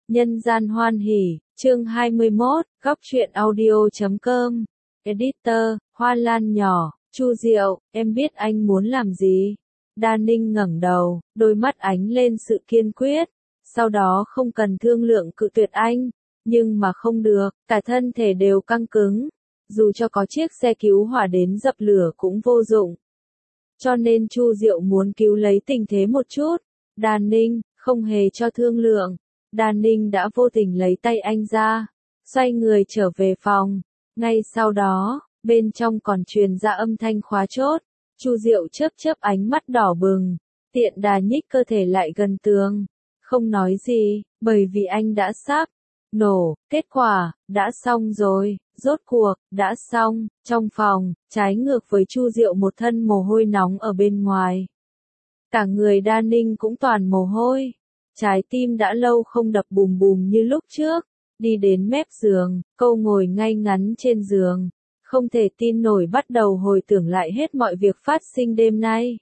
Nhân gian hoan hỉ, chương 21, góc truyện audio.com. Editor, Hoa Lan nhỏ, Chu Diệu, em biết anh muốn làm gì. Đa Ninh ngẩng đầu, đôi mắt ánh lên sự kiên quyết. Sau đó không cần thương lượng cự tuyệt anh. Nhưng mà không được, cả thân thể đều căng cứng. Dù cho có chiếc xe cứu hỏa đến dập lửa cũng vô dụng. Cho nên Chu Diệu muốn cứu lấy tình thế một chút. Đa Ninh, không hề cho thương lượng. Đa Ninh đã vô tình lấy tay anh ra, xoay người trở về phòng. Ngay sau đó, bên trong còn truyền ra âm thanh khóa chốt. Chu Diệu chớp chớp ánh mắt đỏ bừng, tiện đà nhích cơ thể lại gần tường. Không nói gì, bởi vì anh đã sắp nổ, kết quả, đã xong rồi, rốt cuộc, đã xong. Trong phòng, trái ngược với Chu Diệu một thân mồ hôi nóng ở bên ngoài. Cả người Đa Ninh cũng toàn mồ hôi. Trái tim đã lâu không đập bùm bùm như lúc trước. Đi đến mép giường, cô ngồi ngay ngắn trên giường. Không thể tin nổi bắt đầu hồi tưởng lại hết mọi việc phát sinh đêm nay.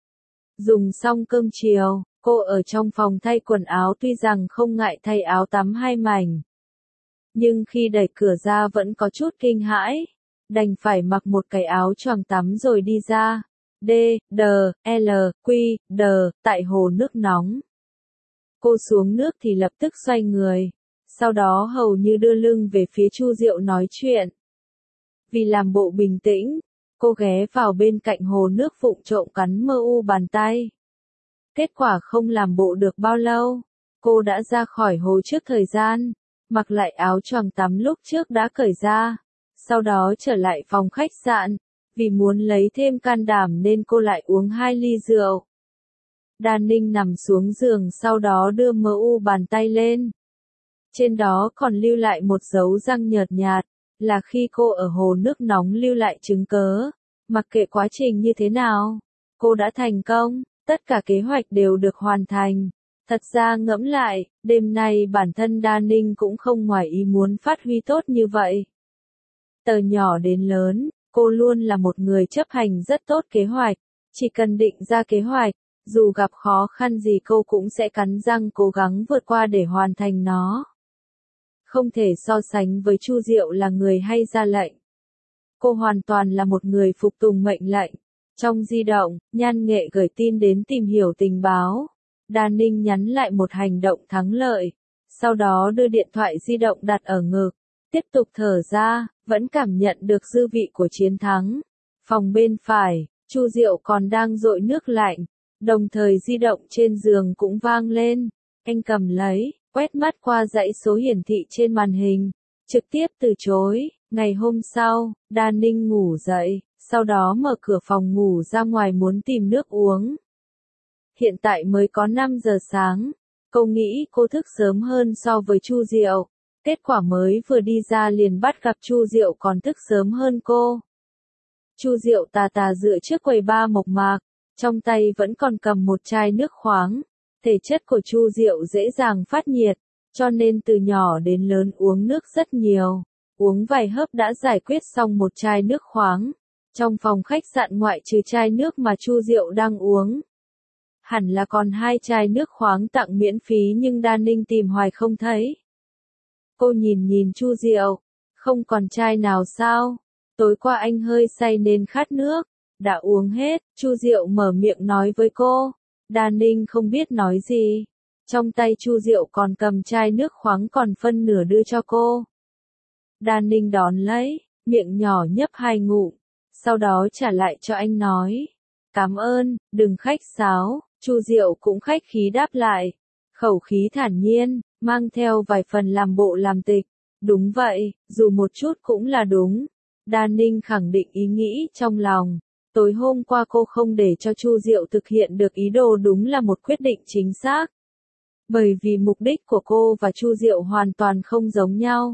Dùng xong cơm chiều, cô ở trong phòng thay quần áo tuy rằng không ngại thay áo tắm hai mảnh. Nhưng khi đẩy cửa ra vẫn có chút kinh hãi. Đành phải mặc một cái áo choàng tắm rồi đi ra. D, D, L, Q, D, tại hồ nước nóng. Cô xuống nước thì lập tức xoay người. Sau đó hầu như đưa lưng về phía Chu Diệu nói chuyện. Vì làm bộ bình tĩnh, cô ghé vào bên cạnh hồ nước vụng trộm cắn mơ u bàn tay. Kết quả không làm bộ được bao lâu, cô đã ra khỏi hồ trước thời gian, mặc lại áo choàng tắm lúc trước đã cởi ra. Sau đó trở lại phòng khách sạn, vì muốn lấy thêm can đảm nên cô lại uống 2 ly rượu. Đa Ninh nằm xuống giường sau đó đưa mơ u bàn tay lên. Trên đó còn lưu lại một dấu răng nhợt nhạt, là khi cô ở hồ nước nóng lưu lại chứng cớ. Mặc kệ quá trình như thế nào, cô đã thành công, tất cả kế hoạch đều được hoàn thành. Thật ra ngẫm lại, đêm nay bản thân Đa Ninh cũng không ngoài ý muốn phát huy tốt như vậy. Từ nhỏ đến lớn, cô luôn là một người chấp hành rất tốt kế hoạch, chỉ cần định ra kế hoạch. Dù gặp khó khăn gì cô cũng sẽ cắn răng cố gắng vượt qua để hoàn thành nó. Không thể so sánh với Chu Diệu là người hay ra lệnh. Cô hoàn toàn là một người phục tùng mệnh lệnh. Trong di động, Nhan Nghệ gửi tin đến tìm hiểu tình báo. Đa Ninh nhắn lại một hành động thắng lợi. Sau đó đưa điện thoại di động đặt ở ngực. Tiếp tục thở ra, vẫn cảm nhận được dư vị của chiến thắng. Phòng bên phải, Chu Diệu còn đang dội nước lạnh. Đồng thời di động trên giường cũng vang lên. Anh cầm lấy, quét mắt qua dãy số hiển thị trên màn hình. Trực tiếp từ chối. Ngày hôm sau, Đa Ninh ngủ dậy, sau đó mở cửa phòng ngủ ra ngoài muốn tìm nước uống. Hiện tại mới có 5 giờ sáng. Cô nghĩ cô thức sớm hơn so với Chu Diệu. Kết quả mới vừa đi ra liền bắt gặp Chu Diệu còn thức sớm hơn cô. Chu Diệu tà tà dựa trước quầy bar mộc mạc. Trong tay vẫn còn cầm một chai nước khoáng. Thể chất của Chu Diệu dễ dàng phát nhiệt, cho nên từ nhỏ đến lớn uống nước rất nhiều. Uống vài hớp đã giải quyết xong một chai nước khoáng. Trong phòng khách sạn ngoại trừ chai nước mà Chu Diệu đang uống, hẳn là còn 2 chai nước khoáng tặng miễn phí nhưng Đa Ninh tìm hoài không thấy. Cô nhìn Chu Diệu, không còn chai nào sao? Tối qua anh hơi say nên khát nước. Đã uống hết, Chu Diệu mở miệng nói với cô. Đa Ninh không biết nói gì. Trong tay Chu Diệu còn cầm chai nước khoáng còn phân nửa đưa cho cô. Đa Ninh đón lấy, miệng nhỏ nhấp 2 ngụm. Sau đó trả lại cho anh nói. Cảm ơn, đừng khách sáo. Chu Diệu cũng khách khí đáp lại. Khẩu khí thản nhiên, mang theo vài phần làm bộ làm tịch. Đúng vậy, dù một chút cũng là đúng. Đa Ninh khẳng định ý nghĩ trong lòng. Tối hôm qua cô không để cho Chu Diệu thực hiện được ý đồ đúng là một quyết định chính xác. Bởi vì mục đích của cô và Chu Diệu hoàn toàn không giống nhau.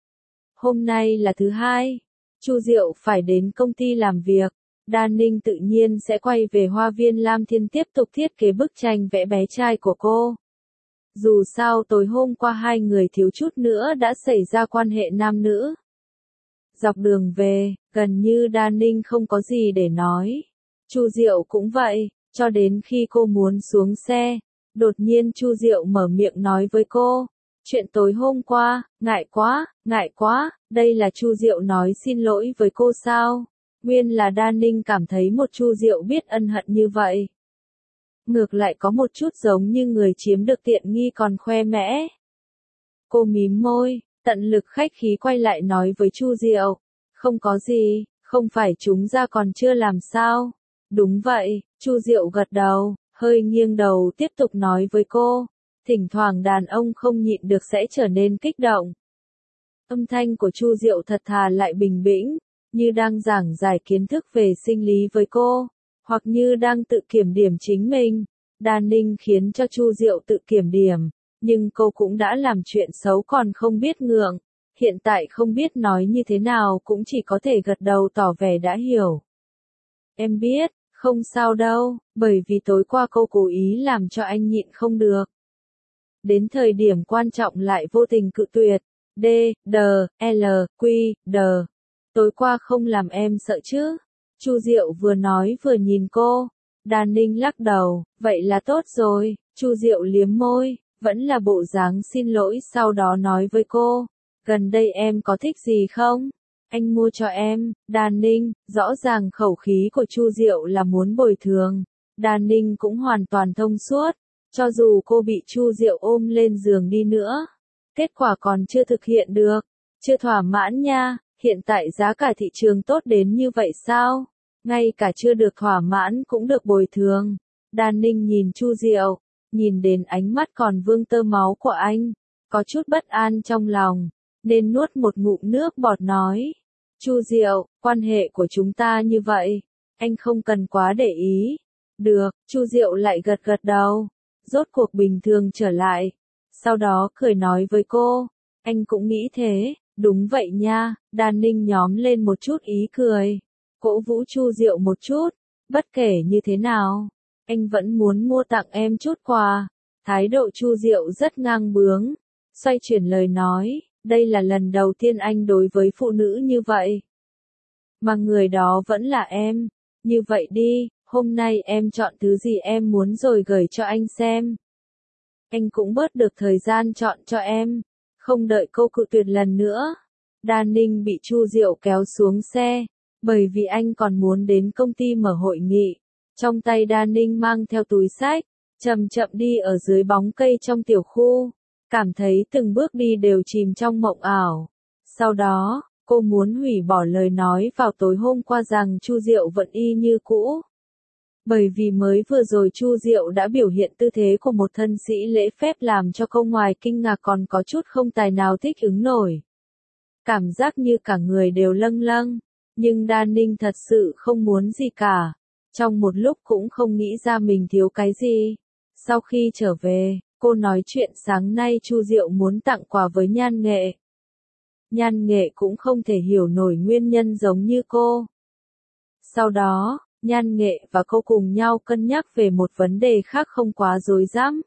Hôm nay là thứ hai. Chu Diệu phải đến công ty làm việc. Đa Ninh tự nhiên sẽ quay về Hoa viên Lam Thiên tiếp tục thiết kế bức tranh vẽ bé trai của cô. Dù sao tối hôm qua hai người thiếu chút nữa đã xảy ra quan hệ nam nữ. Dọc đường về, gần như Đa Ninh không có gì để nói. Chu Diệu cũng vậy, cho đến khi cô muốn xuống xe. Đột nhiên Chu Diệu mở miệng nói với cô. Chuyện tối hôm qua, ngại quá, đây là Chu Diệu nói xin lỗi với cô sao? Nguyên là Đa Ninh cảm thấy một Chu Diệu biết ân hận như vậy. Ngược lại có một chút giống như người chiếm được tiện nghi còn khoe mẽ. Cô mím môi, tận lực khách khí quay lại nói với Chu Diệu. Không có gì, không phải chúng ra còn chưa làm sao? Đúng vậy, Chu Diệu gật đầu, hơi nghiêng đầu tiếp tục nói với cô. Thỉnh thoảng đàn ông không nhịn được sẽ trở nên kích động. Âm thanh của Chu Diệu thật thà lại bình bĩnh, như đang giảng giải kiến thức về sinh lý với cô, hoặc như đang tự kiểm điểm chính mình. Đa Ninh khiến cho Chu Diệu tự kiểm điểm, nhưng cô cũng đã làm chuyện xấu còn không biết ngượng. Hiện tại không biết nói như thế nào cũng chỉ có thể gật đầu tỏ vẻ đã hiểu. Em biết, không sao đâu, bởi vì tối qua cô cố ý làm cho anh nhịn không được. Đến thời điểm quan trọng lại vô tình cự tuyệt. D, D, L, Q, D. Tối qua không làm em sợ chứ? Chu Diệu vừa nói vừa nhìn cô. Đa Ninh lắc đầu, vậy là tốt rồi. Chu Diệu liếm môi, vẫn là bộ dáng xin lỗi sau đó nói với cô. Gần đây em có thích gì không? Anh mua cho em. Đa Ninh, rõ ràng khẩu khí của Chu Diệu là muốn bồi thường. Đa Ninh cũng hoàn toàn thông suốt. Cho dù cô bị Chu Diệu ôm lên giường đi nữa, kết quả còn chưa thực hiện được, chưa thỏa mãn nha, hiện tại giá cả thị trường tốt đến như vậy sao? Ngay cả chưa được thỏa mãn cũng được bồi thường. Đa Ninh nhìn Chu Diệu, nhìn đến ánh mắt còn vương tơ máu của anh, có chút bất an trong lòng, nên nuốt một ngụm nước bọt nói. Chu Diệu, quan hệ của chúng ta như vậy, anh không cần quá để ý. Được, Chu Diệu lại gật gật đầu. Rốt cuộc bình thường trở lại. Sau đó cười nói với cô, anh cũng nghĩ thế, đúng vậy nha. Đa Ninh nhóm lên một chút ý cười, cổ vũ Chu Diệu một chút, bất kể như thế nào, anh vẫn muốn mua tặng em chút quà. Thái độ Chu Diệu rất ngang bướng, xoay chuyển lời nói, đây là lần đầu tiên anh đối với phụ nữ như vậy. Mà người đó vẫn là em, như vậy đi. Hôm nay em chọn thứ gì em muốn rồi gửi cho anh xem. Anh cũng bớt được thời gian chọn cho em. Không đợi cô cự tuyệt lần nữa. Đa Ninh bị Chu Diệu kéo xuống xe, bởi vì anh còn muốn đến công ty mở hội nghị. Trong tay Đa Ninh mang theo túi xách, chậm chậm đi ở dưới bóng cây trong tiểu khu. Cảm thấy từng bước đi đều chìm trong mộng ảo. Sau đó, cô muốn hủy bỏ lời nói vào tối hôm qua rằng Chu Diệu vẫn y như cũ. Bởi vì mới vừa rồi Chu Diệu đã biểu hiện tư thế của một thân sĩ lễ phép làm cho cô ngoài kinh ngạc còn có chút không tài nào thích ứng nổi. Cảm giác như cả người đều lâng lâng, nhưng Đa Ninh thật sự không muốn gì cả. Trong một lúc cũng không nghĩ ra mình thiếu cái gì. Sau khi trở về, cô nói chuyện sáng nay Chu Diệu muốn tặng quà với Nhan Nghệ. Nhan Nghệ cũng không thể hiểu nổi nguyên nhân giống như cô. Sau đó, Nhan Nghệ và cô cùng nhau cân nhắc về một vấn đề khác không quá rối rắm.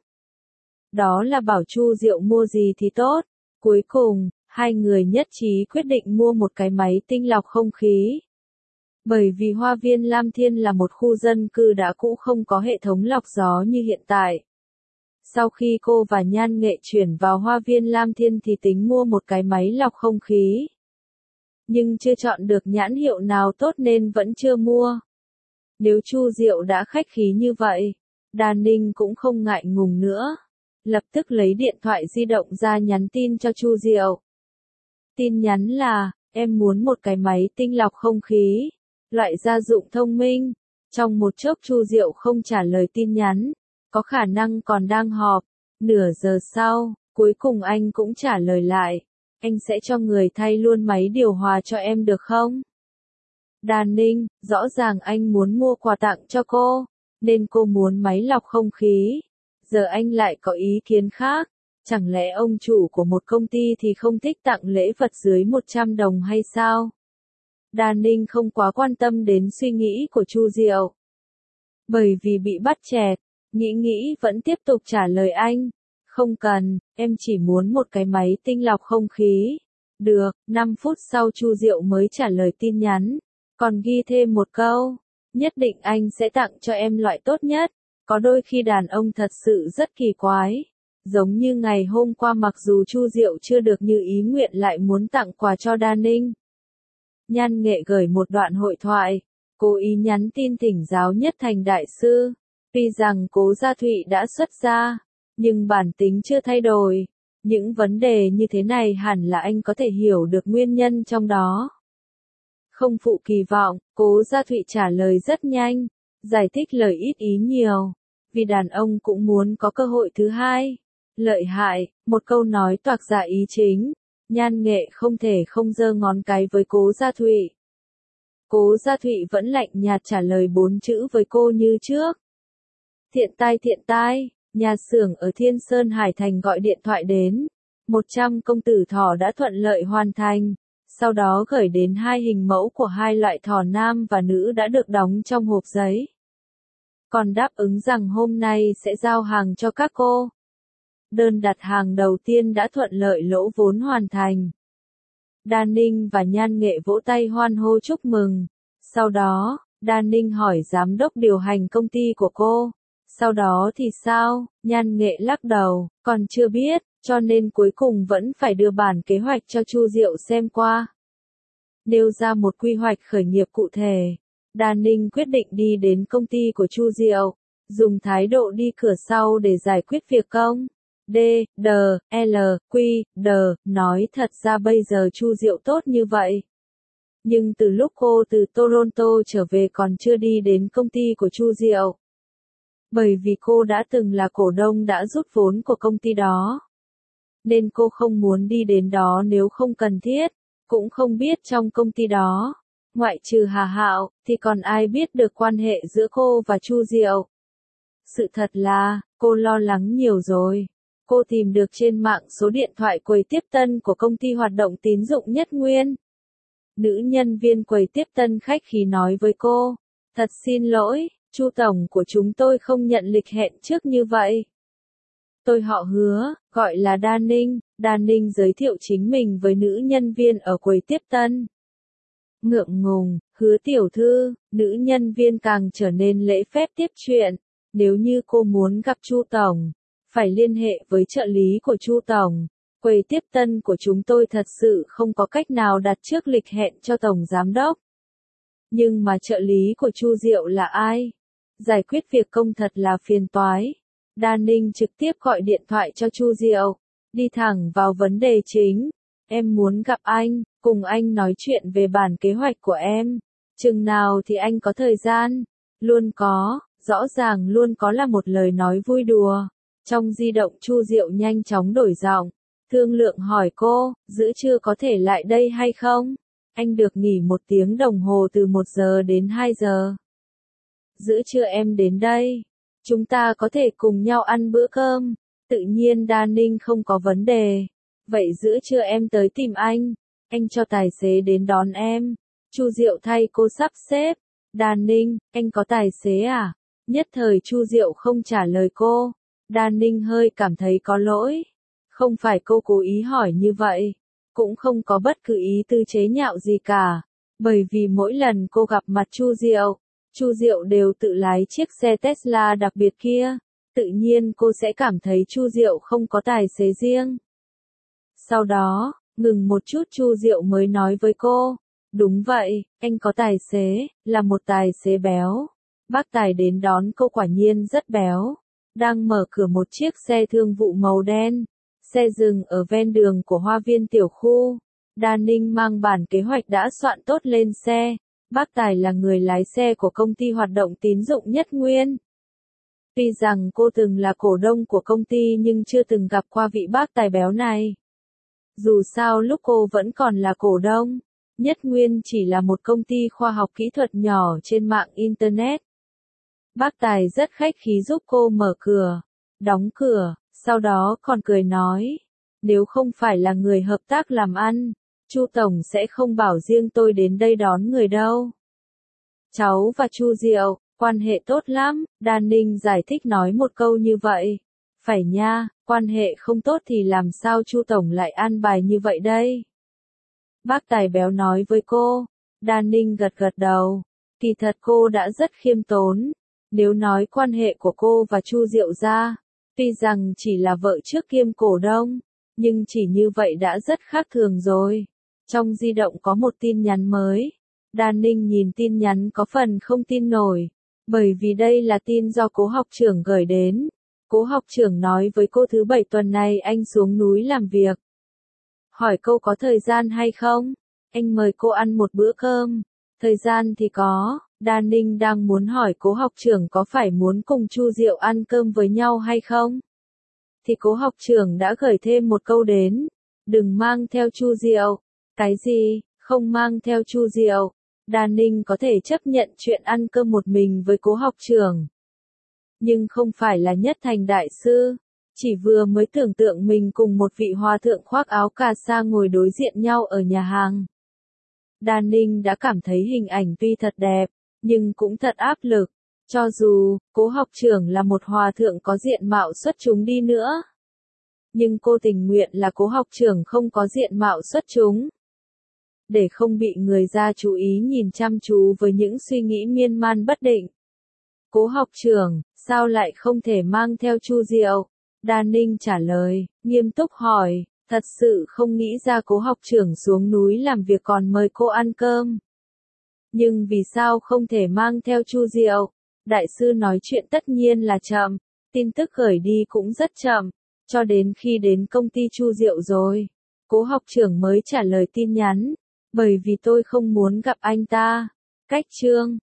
Đó là bảo Chu Diệu mua gì thì tốt. Cuối cùng, hai người nhất trí quyết định mua một cái máy tinh lọc không khí. Bởi vì Hoa viên Lam Thiên là một khu dân cư đã cũ không có hệ thống lọc gió như hiện tại. Sau khi cô và Nhan Nghệ chuyển vào Hoa viên Lam Thiên thì tính mua một cái máy lọc không khí. Nhưng chưa chọn được nhãn hiệu nào tốt nên vẫn chưa mua. Nếu Chu Diệu đã khách khí như vậy, Đa Ninh cũng không ngại ngùng nữa. Lập tức lấy điện thoại di động ra nhắn tin cho Chu Diệu. Tin nhắn là, em muốn một cái máy tinh lọc không khí, loại gia dụng thông minh. Trong một chốc Chu Diệu không trả lời tin nhắn, có khả năng còn đang họp. Nửa giờ sau, cuối cùng anh cũng trả lời lại. Anh sẽ cho người thay luôn máy điều hòa cho em được không? Đa Ninh, rõ ràng anh muốn mua quà tặng cho cô, nên cô muốn máy lọc không khí. Giờ anh lại có ý kiến khác. Chẳng lẽ ông chủ của một công ty thì không thích tặng lễ vật dưới 100 đồng hay sao? Đa Ninh không quá quan tâm đến suy nghĩ của Chu Diệu. Bởi vì bị bắt chẹt, nghĩ vẫn tiếp tục trả lời anh. Không cần, em chỉ muốn một cái máy tinh lọc không khí. Được, 5 phút sau Chu Diệu mới trả lời tin nhắn. Còn ghi thêm một câu, nhất định anh sẽ tặng cho em loại tốt nhất. Có đôi khi đàn ông thật sự rất kỳ quái. Giống như ngày hôm qua mặc dù Chu Diệu chưa được như ý nguyện lại muốn tặng quà cho Đa Ninh. Nhan Nghệ gửi một đoạn hội thoại, cố ý nhắn tin thỉnh giáo Nhất Thành đại sư. Tuy rằng Cố Gia Thụy đã xuất gia, nhưng bản tính chưa thay đổi. Những vấn đề như thế này hẳn là anh có thể hiểu được nguyên nhân trong đó. Không phụ kỳ vọng, Cố Gia Thụy trả lời rất nhanh, giải thích lời ít ý nhiều. Vì đàn ông cũng muốn có cơ hội thứ hai. Lợi hại, một câu nói toạc ra ý chính. Nhan Nghệ không thể không giơ ngón cái với Cố Gia Thụy. Cố Gia Thụy vẫn lạnh nhạt trả lời 4 chữ với cô như trước. Thiện tai, nhà xưởng ở Thiên Sơn Hải Thành gọi điện thoại đến. 100 công tử thỏ đã thuận lợi hoàn thành. Sau đó gửi đến 2 hình mẫu của 2 loại thỏ nam và nữ đã được đóng trong hộp giấy. Còn đáp ứng rằng hôm nay sẽ giao hàng cho các cô. Đơn đặt hàng đầu tiên đã thuận lợi lỗ vốn hoàn thành. Đa Ninh và Nhan Nghệ vỗ tay hoan hô chúc mừng. Sau đó, Đa Ninh hỏi giám đốc điều hành công ty của cô. Sau đó thì sao? Nhan Nghệ lắc đầu, còn chưa biết, cho nên cuối cùng vẫn phải đưa bản kế hoạch cho Chu Diệu xem qua. Nêu ra một quy hoạch khởi nghiệp cụ thể. Đa Ninh quyết định đi đến công ty của Chu Diệu, dùng thái độ đi cửa sau để giải quyết việc công. D, D, L, Q, D, nói thật ra bây giờ Chu Diệu tốt như vậy. Nhưng từ lúc cô từ Toronto trở về còn chưa đi đến công ty của Chu Diệu. Bởi vì cô đã từng là cổ đông đã rút vốn của công ty đó. Nên cô không muốn đi đến đó nếu không cần thiết, cũng không biết trong công ty đó. Ngoại trừ Hà Hạo, thì còn ai biết được quan hệ giữa cô và Chu Diệu. Sự thật là, cô lo lắng nhiều rồi. Cô tìm được trên mạng số điện thoại quầy tiếp tân của công ty hoạt động tín dụng Nhất Nguyên. Nữ nhân viên quầy tiếp tân khách khí nói với cô, thật xin lỗi, Chu tổng của chúng tôi không nhận lịch hẹn trước như vậy. Tôi họ Hứa, gọi là Đa Ninh. Đa Ninh giới thiệu chính mình với nữ nhân viên ở quầy tiếp tân. Ngượng ngùng, Hứa tiểu thư, nữ nhân viên càng trở nên lễ phép tiếp chuyện. Nếu như cô muốn gặp Chu tổng, phải liên hệ với trợ lý của Chu tổng. Quầy tiếp tân của chúng tôi thật sự không có cách nào đặt trước lịch hẹn cho tổng giám đốc. Nhưng mà trợ lý của Chu Diệu là ai? Giải quyết việc công thật là phiền toái. Đa Ninh trực tiếp gọi điện thoại cho Chu Diệu, đi thẳng vào vấn đề chính. Em muốn gặp anh, cùng anh nói chuyện về bản kế hoạch của em. Chừng nào thì anh có thời gian? Luôn có, rõ ràng luôn có là một lời nói vui đùa. Trong di động Chu Diệu nhanh chóng đổi giọng, thương lượng hỏi cô, giữa trưa có thể lại đây hay không? Anh được nghỉ 1 tiếng đồng hồ từ 1 giờ đến 2 giờ. Giữa trưa em đến đây. Chúng ta có thể cùng nhau ăn bữa cơm. Tự nhiên Đa Ninh không có vấn đề. Vậy giữa trưa em tới tìm anh cho tài xế đến đón em. Chu Diệu thay cô sắp xếp. Đa Ninh, anh có tài xế à? Nhất thời Chu Diệu không trả lời cô. Đa Ninh hơi cảm thấy có lỗi. Không phải cô cố ý hỏi như vậy. Cũng không có bất cứ ý tư chế nhạo gì cả. Bởi vì mỗi lần cô gặp mặt Chu Diệu đều tự lái chiếc xe Tesla đặc biệt kia. Tự nhiên cô sẽ cảm thấy Chu Diệu không có tài xế riêng. Sau đó, ngừng một chút Chu Diệu mới nói với cô. Đúng vậy, anh có tài xế, là một tài xế béo. Bác tài đến đón cô quả nhiên rất béo. Đang mở cửa một chiếc xe thương vụ màu đen. Xe dừng ở ven đường của Hoa Viên tiểu khu. Đa Ninh mang bản kế hoạch đã soạn tốt lên xe. Bác Tài là người lái xe của công ty hoạt động tín dụng Nhất Nguyên. Tuy rằng cô từng là cổ đông của công ty nhưng chưa từng gặp qua vị bác tài béo này. Dù sao lúc cô vẫn còn là cổ đông, Nhất Nguyên chỉ là một công ty khoa học kỹ thuật nhỏ trên mạng Internet. Bác Tài rất khách khí giúp cô mở cửa, đóng cửa, sau đó còn cười nói, nếu không phải là người hợp tác làm ăn, Chu tổng sẽ không bảo riêng tôi đến đây đón người đâu. Cháu và Chu Diệu, quan hệ tốt lắm, Đa Ninh giải thích nói một câu như vậy. Phải nha, quan hệ không tốt thì làm sao Chu tổng lại an bài như vậy đây? Bác tài béo nói với cô. Đa Ninh gật gật đầu. Kỳ thật cô đã rất khiêm tốn. Nếu nói quan hệ của cô và Chu Diệu ra, Tuy rằng chỉ là vợ trước kiêm cổ đông, nhưng chỉ như vậy đã rất khác thường rồi. Trong di động có một tin nhắn mới. Đan Ninh nhìn tin nhắn có phần không tin nổi, bởi vì đây là tin do Cố học trưởng gửi đến. Cố học trưởng nói với cô thứ bảy tuần này anh xuống núi làm việc. Hỏi cô có thời gian hay không? Anh mời cô ăn một bữa cơm. Thời gian thì có. Đan Ninh đang muốn hỏi Cố học trưởng có phải muốn cùng Chu Diệu ăn cơm với nhau hay không? Thì Cố học trưởng đã gửi thêm một câu đến. Đừng mang theo Chu Diệu. Cái gì? Không mang theo Chu Diệu. Đan Ninh có thể chấp nhận chuyện ăn cơm một mình với Cố học trưởng. Nhưng không phải là Nhất Thành đại sư. Chỉ vừa mới tưởng tượng mình cùng một vị hòa thượng khoác áo cà sa ngồi đối diện nhau ở nhà hàng. Đan Ninh đã cảm thấy hình ảnh tuy thật đẹp, nhưng cũng thật áp lực. Cho dù, Cố học trưởng là một hòa thượng có diện mạo xuất chúng đi nữa. Nhưng cô tình nguyện là Cố học trưởng không có diện mạo xuất chúng. Để không bị người ra chú ý nhìn chăm chú với những suy nghĩ miên man bất định. Cố học trưởng, sao lại không thể mang theo Chu Diệu? Đan Ninh trả lời, nghiêm túc hỏi, thật sự không nghĩ ra Cố học trưởng xuống núi làm việc còn mời cô ăn cơm. Nhưng vì sao không thể mang theo Chu Diệu? Đại sư nói chuyện tất nhiên là chậm, tin tức gửi đi cũng rất chậm, cho đến khi đến công ty Chu Diệu rồi. Cố học trưởng mới trả lời tin nhắn, bởi vì tôi không muốn gặp anh ta. Cách chương